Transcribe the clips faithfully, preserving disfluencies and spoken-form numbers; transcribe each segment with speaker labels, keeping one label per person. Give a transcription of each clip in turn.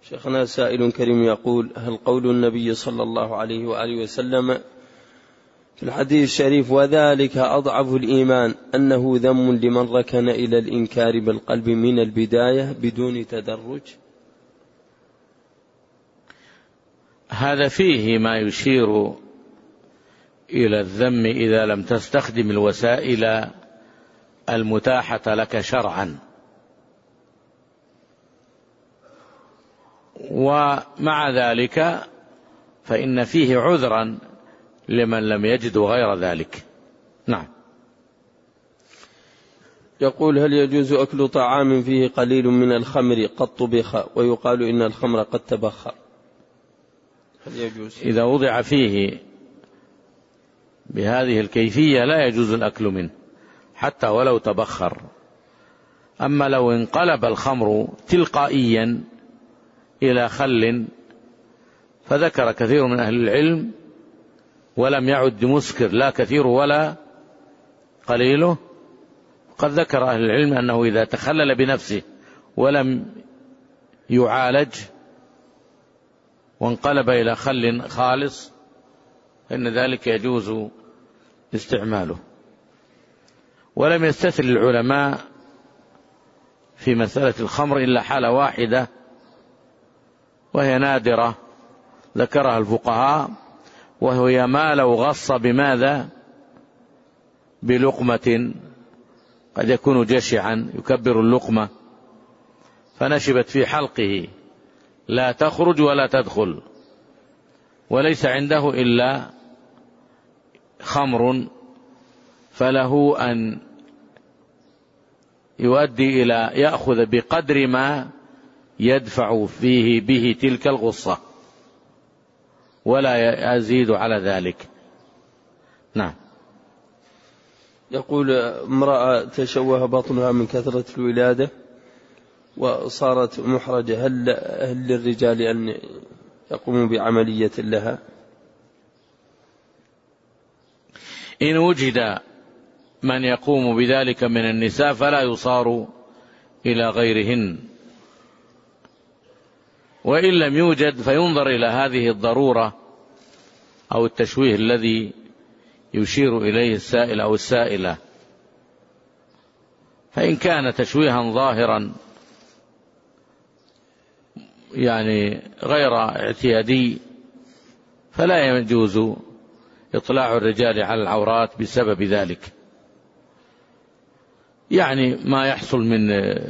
Speaker 1: شيخنا سائل كريم يقول: هل قول النبي صلى الله عليه وآله وسلم في الحديث الشريف وذلك أضعف الإيمان أنه ذم لمن ركن إلى الإنكار بالقلب من البداية بدون تدرج؟
Speaker 2: هذا فيه ما يشير إلى الذم إذا لم تستخدم الوسائل المتاحة لك شرعا، ومع ذلك فإن فيه عذرا لمن لم يجد غير ذلك. نعم.
Speaker 1: يقول: هل يجوز أكل طعام فيه قليل من الخمر قد طبخ ويقال إن الخمر قد تبخر؟ هل يجوز؟
Speaker 2: إذا وضع فيه بهذه الكيفية لا يجوز الأكل منه حتى ولو تبخر. أما لو انقلب الخمر تلقائيا إلى خل، فذكر كثير من أهل العلم ولم يعد مسكر لا كثير ولا قليله، قد ذكر أهل العلم أنه إذا تخلل بنفسه ولم يعالج وانقلب إلى خل خالص فإن ذلك يجوز استعماله. ولم يستثل العلماء في مسألة الخمر إلا حالة واحدة وهي نادرة ذكرها الفقهاء، وهي ما لو غص بماذا؟ بلقمة، قد يكون جشعا يكبر اللقمة فنشبت في حلقه لا تخرج ولا تدخل، وليس عنده إلا خمر، فله أن يؤدي إلى يأخذ بقدر ما يدفع فيه به تلك الغصة ولا يزيد على ذلك. نعم.
Speaker 1: يقول: امرأة تشوه بطنها من كثرة الولادة وصارت محرجة، هل, هل للرجال أن يقوموا بعملية لها؟
Speaker 2: إن وجد من يقوم بذلك من النساء فلا يصار إلى غيرهن، وإن لم يوجد فينظر إلى هذه الضرورة أو التشويه الذي يشير إليه السائل أو السائلة، فإن كان تشويها ظاهرا يعني غير اعتيادي فلا يجوز إطلاع الرجال على العورات بسبب ذلك، يعني ما يحصل من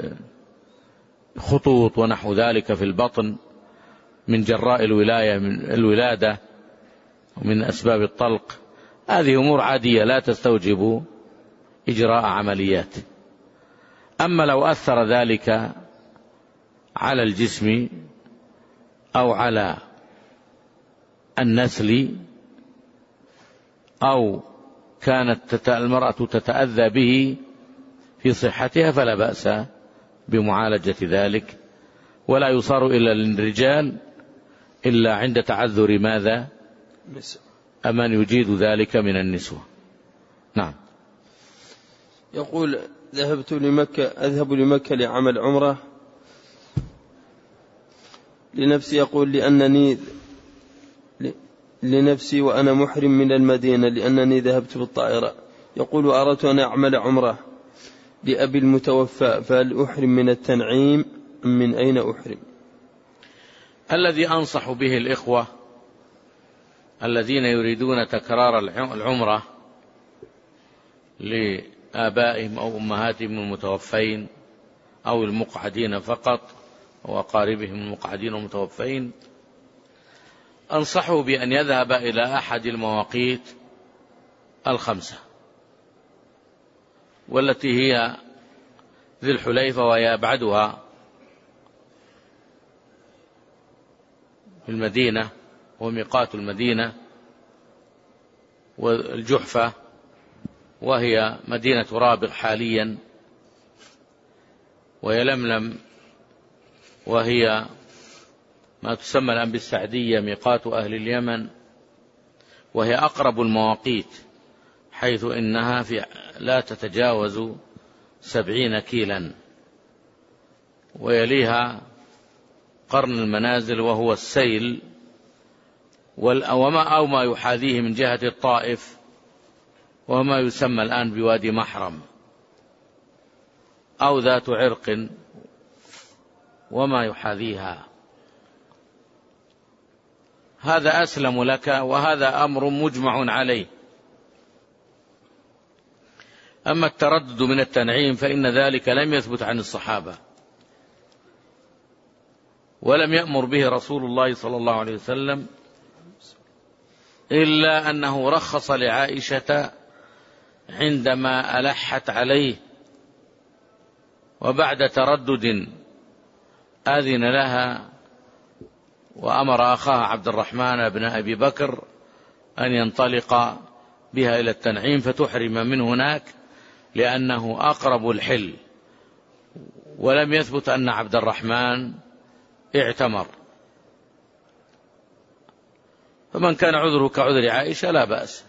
Speaker 2: خطوط ونحو ذلك في البطن من جراء الولاية من الولادة ومن أسباب الطلق، هذه أمور عادية لا تستوجب إجراء عمليات. أما لو أثر ذلك على الجسم أو على النسل أو كانت المرأة تتأذى به في صحتها فلا بأس بمعالجة ذلك، ولا يصار إلى الرجال إلا عند تعذر ماذا؟ أمن يجيد ذلك من النسوة. نعم.
Speaker 1: يقول: ذهبت لمكة أذهب لمكة لعمل عمرة لنفسي، يقول لأنني لنفسي وأنا محرم من المدينة لأنني ذهبت بالطائرة، يقول: أردت أن أعمل عمرة لأبي المتوفى، فهل أحرم من التنعيم من أين أحرم؟
Speaker 2: الذي أنصح به الإخوة الذين يريدون تكرار العمرة لآبائهم أو أمهاتهم المتوفين أو المقعدين فقط أو أقاربهم المقعدين والمتوفين، أنصحه بأن يذهب إلى أحد المواقيت الخمسة، والتي هي ذي الحليفة وهي أبعدها في المدينة وميقات المدينة، والجحفة وهي مدينة رابغ حاليا، ويلملم وهي ما تسمى الآن بالسعدية ميقات أهل اليمن، وهي أقرب المواقيت حيث إنها في لا تتجاوز سبعين كيلا، ويليها قرن المنازل وهو السيل، وما أو ما يحاذيه من جهة الطائف، وما يسمى الآن بوادي محرم، أو ذات عرق وما يحاذيها. هذا أسلم لك، وهذا أمر مجمع عليه. أما التردد من التنعيم فإن ذلك لم يثبت عن الصحابة، ولم يأمر به رسول الله صلى الله عليه وسلم، إلا أنه رخص لعائشة عندما ألحت عليه، وبعد تردد آذن لها وأمر أخاها عبد الرحمن بن أبي بكر أن ينطلق بها إلى التنعيم فتحرم من هناك، لأنه أقرب الحل. ولم يثبت أن عبد الرحمن اعتمر، فمن كان عذره كعذر عائشة لا بأس.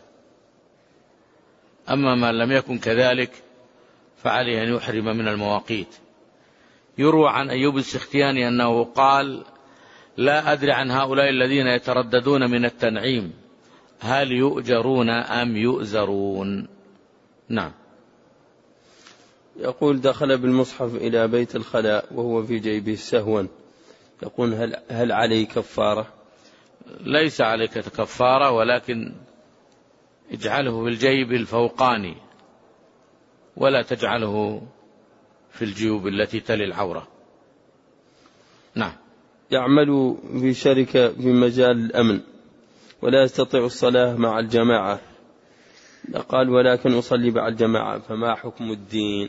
Speaker 2: أما من لم يكن كذلك فعليه أن يحرم من المواقيت. يروى عن أيوب السختياني أنه قال: لا أدري عن هؤلاء الذين يترددون من التنعيم هل يؤجرون أم يؤزرون. نعم.
Speaker 1: يقول: دخل بالمصحف إلى بيت الخلاء وهو في جيبه سهوا، يقول: هل, هل عليه كفارة؟
Speaker 2: ليس عليك كفارة، ولكن اجعله في الجيب الفوقاني، ولا تجعله في الجيوب التي تلي العورة. نعم.
Speaker 1: يعمل في شركة في مجال الأمن ولا يستطيع الصلاة مع الجماعة، قال: ولكن أصلي مع الجماعة، فما حكم الدين؟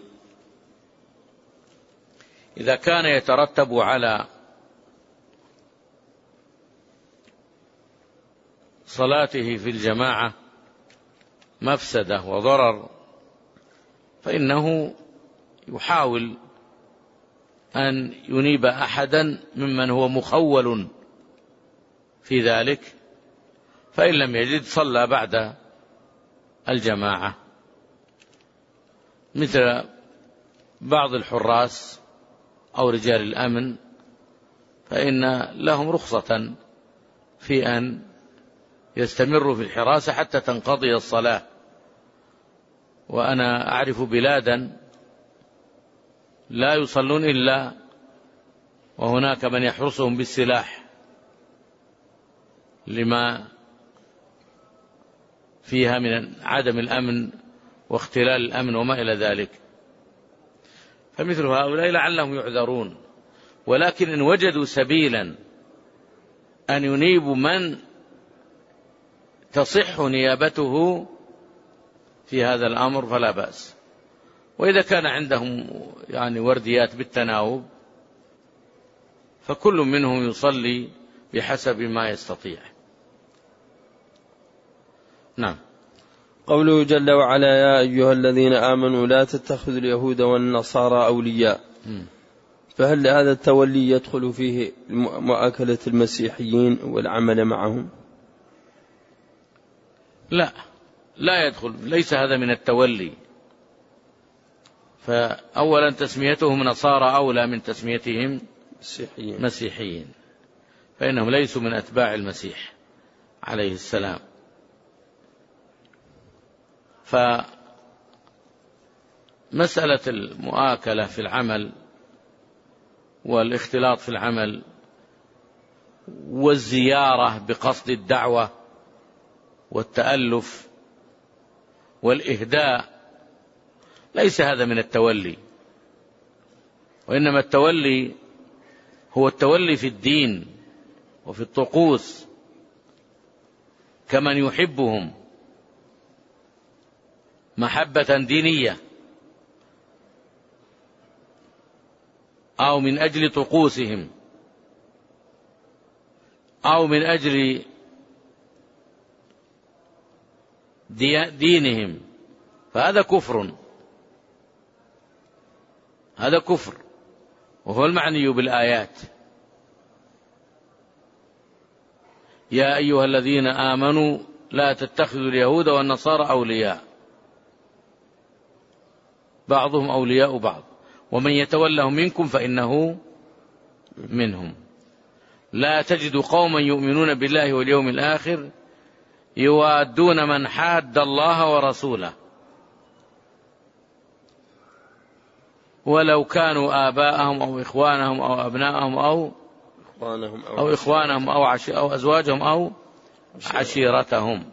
Speaker 2: إذا كان يترتب على صلاته في الجماعة مفسدة وضرر، فإنه يحاول أن ينيب أحدا ممن هو مخول في ذلك، فإن لم يجد صلى بعد الجماعة، مثل بعض الحراس أو رجال الأمن، فإن لهم رخصة في أن يستمروا في الحراسة حتى تنقضي الصلاة. وأنا أعرف بلادا لا يصلون إلا وهناك من يحرسهم بالسلاح، لما فيها من عدم الأمن واختلال الأمن وما إلى ذلك. فمثل هؤلاء لعلهم يعذرون، ولكن إن وجدوا سبيلا أن ينيبوا من تصح نيابته في هذا الأمر فلا بأس. وإذا كان عندهم يعني ورديات بالتناوب فكل منهم يصلي بحسب ما يستطيع. نعم.
Speaker 1: قوله جل وعلا: يا أيها الذين آمنوا لا تتخذوا اليهود والنصارى أولياء، فهل هذا التولي يدخل فيه مؤاكلة المسيحيين والعمل معهم؟
Speaker 2: لا، لا يدخل، ليس هذا من التولي. فأولا تسميتهم نصارى أولى من تسميتهم مسيحيين, مسيحيين، فإنهم ليسوا من أتباع المسيح عليه السلام. فمسألة المؤاكلة في العمل والاختلاط في العمل والزيارة بقصد الدعوة والتألف والإهداء ليس هذا من التولي، وإنما التولي هو التولي في الدين وفي الطقوس، كمن يحبهم محبة دينية أو من أجل طقوسهم أو من أجل دينهم، فهذا كفر، هذا كفر، وهو المعني بالآيات: يا أيها الذين آمنوا لا تتخذوا اليهود والنصارى أولياء بعضهم أولياء بعض ومن يتولهم منكم فإنه منهم. لا تجد قوما يؤمنون بالله واليوم الآخر يوادون من حاد الله ورسوله ولو كانوا آباءهم أو إخوانهم أو أبناءهم أو
Speaker 1: إخوانهم أو,
Speaker 2: أو إخوانهم أو, عشي أو أزواجهم أو عشيرتهم.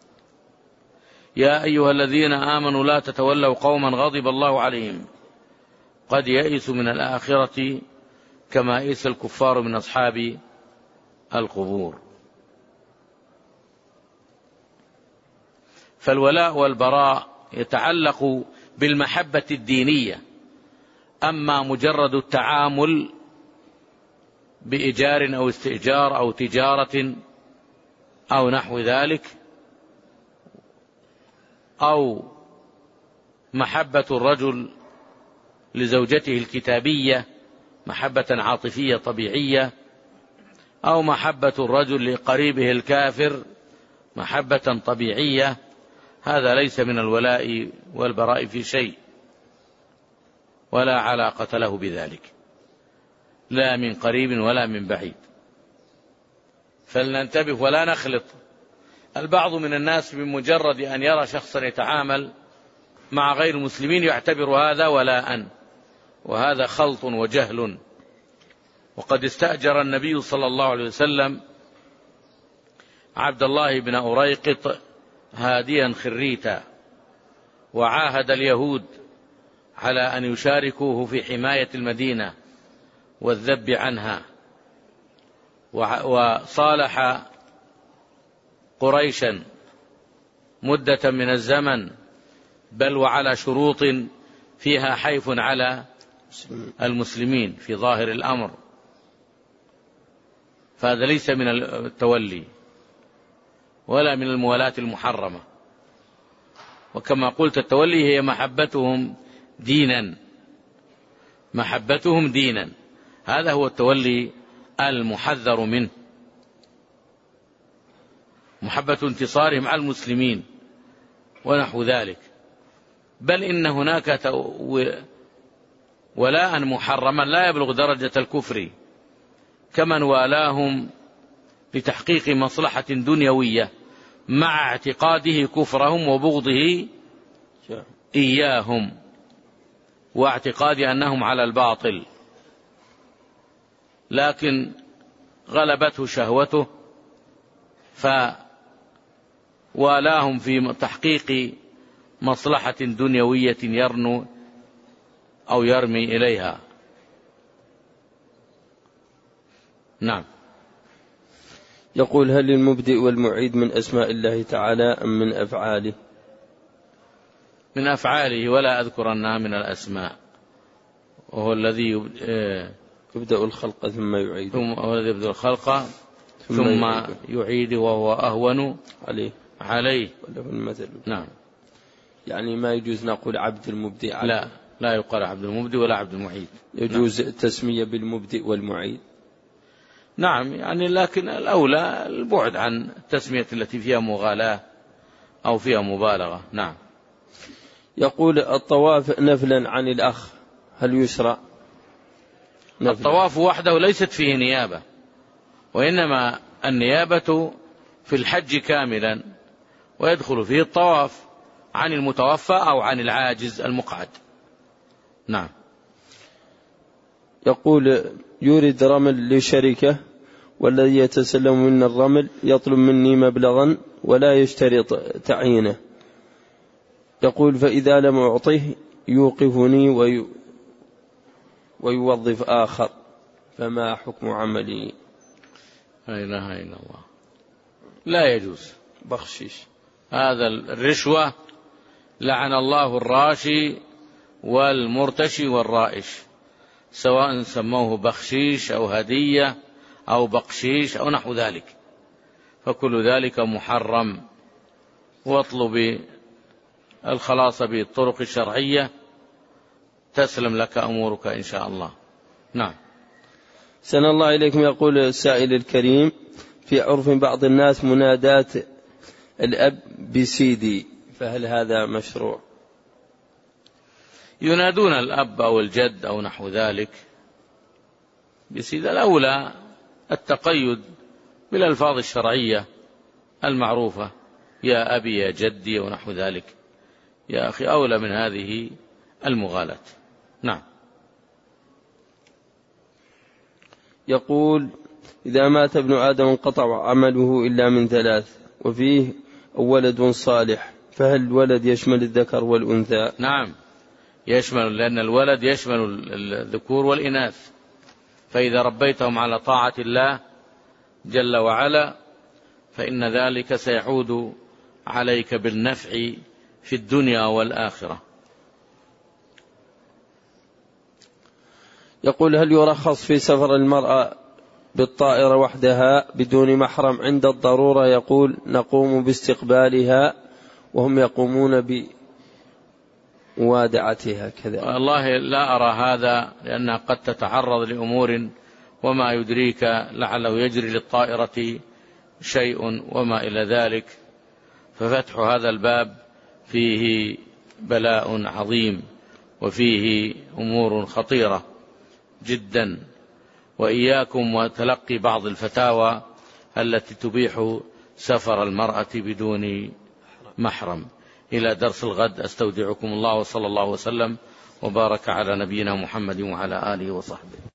Speaker 2: يا أيها الذين آمنوا لا تتولوا قوما غضب الله عليهم قد يئسوا من الآخرة كما يئس الكفار من أصحاب القبور. فالولاء والبراء يتعلق بالمحبة الدينية، أما مجرد التعامل بإيجار أو استئجار أو تجارة أو نحو ذلك، أو محبة الرجل لزوجته الكتابية محبة عاطفية طبيعية، أو محبة الرجل لقريبه الكافر محبة طبيعية، هذا ليس من الولاء والبراء في شيء ولا علاقة له بذلك، لا من قريب ولا من بعيد. فلننتبه ولا نخلط. البعض من الناس بمجرد أن يرى شخصا يتعامل مع غير المسلمين يعتبر هذا ولاء، وهذا خلط وجهل. وقد استأجر النبي صلى الله عليه وسلم عبد الله بن أريقط هاديا خريتا، وعاهد اليهود على أن يشاركوه في حماية المدينة والذب عنها، وصالح قريشا مدة من الزمن، بل وعلى شروط فيها حيف على المسلمين في ظاهر الأمر، فهذا ليس من التولي ولا من الموالاة المحرمة. وكما قلت التولي هي محبتهم دينا، محبتهم دينا، هذا هو التولي المحذر منه، محبة انتصارهم على المسلمين ونحو ذلك. بل إن هناك ولاء محرما لا يبلغ درجة الكفر، كمن والاهم لتحقيق مصلحة دنيوية مع اعتقاده كفرهم وبغضه إياهم واعتقاد أنهم على الباطل، لكن غلبته شهوته فوالاهم في تحقيق مصلحة دنيوية يرنو أو يرمي إليها. نعم.
Speaker 1: يقول: هل المبدئ والمعيد من أسماء الله تعالى أم من أفعاله؟
Speaker 2: من أفعاله، ولا أذكرنها من الأسماء، وهو الذي
Speaker 1: يبدأ الخلق ثم يعيد،
Speaker 2: ثم هو الذي يبدأ الخلق ثم, ثم يعيد وهو أهون عليه عليه
Speaker 1: وله المثل.
Speaker 2: نعم.
Speaker 1: يعني ما يجوز نقول عبد المبدئ عبد.
Speaker 2: لا لا يقال عبد المبدئ ولا عبد المعيد.
Speaker 1: يجوز نعم. التسمية بالمبدئ والمعيد.
Speaker 2: نعم، يعني لكن الأولى البعد عن التسمية التي فيها مغالاة أو فيها مبالغة. نعم.
Speaker 1: يقول: الطواف نفلا عن الأخ هل يشرع؟
Speaker 2: الطواف وحده ليست فيه نيابة، وإنما النيابة في الحج كاملا، ويدخل فيه الطواف عن المتوفى أو عن العاجز المقعد. نعم.
Speaker 1: يقول: يورد رمل لشركة، والذي يتسلم من الرمل يطلب مني مبلغا ولا يشترط تعيينه، يقول: فإذا لم أعطيه يوقفني وي ويوظف آخر، فما حكم عملي؟
Speaker 2: لا إله إلا الله. لا يجوز
Speaker 1: بخشيش،
Speaker 2: هذا الرشوة، لعن الله الراشي والمرتشي والرائش، سواء سموه بخشيش أو هدية أو بقشيش أو نحو ذلك، فكل ذلك محرم. واطلب الخلاص بالطرق الشرعية تسلم لك أمورك إن شاء الله. نعم.
Speaker 1: سن الله إليكم. يقول السائل الكريم: في عرف بعض الناس منادات الأب بسيدي، فهل هذا مشروع؟
Speaker 2: ينادون الأب أو الجد أو نحو ذلك بسيدي. الأولى التقيد بالألفاظ الشرعية المعروفة، يا أبي يا جدي ونحو ذلك، يا أخي أولى من هذه المغالاة. نعم.
Speaker 1: يقول: إذا مات ابن آدم انقطع عمله إلا من ثلاث، وفيه ولد صالح، فهل الولد يشمل الذكر والأنثى؟
Speaker 2: نعم يشمل، لأن الولد يشمل الذكور والإناث، فإذا ربيتهم على طاعة الله جل وعلا فإن ذلك سيعود عليك بالنفع في الدنيا والآخرة.
Speaker 1: يقول: هل يرخص في سفر المرأة بالطائرة وحدها بدون محرم عند الضرورة؟ يقول: نقوم باستقبالها وهم يقومون بوادعتها كذا.
Speaker 2: والله لا أرى هذا، لأنها قد تتعرض لأمور وما يدريك لعله يجري للطائرة شيء وما إلى ذلك، ففتح هذا الباب فيه بلاء عظيم وفيه أمور خطيرة جدا. وإياكم وتلقي بعض الفتاوى التي تبيح سفر المرأة بدون محرم. إلى درس الغد، أستودعكم الله، وصلى الله وسلم وبارك على نبينا محمد وعلى آله وصحبه.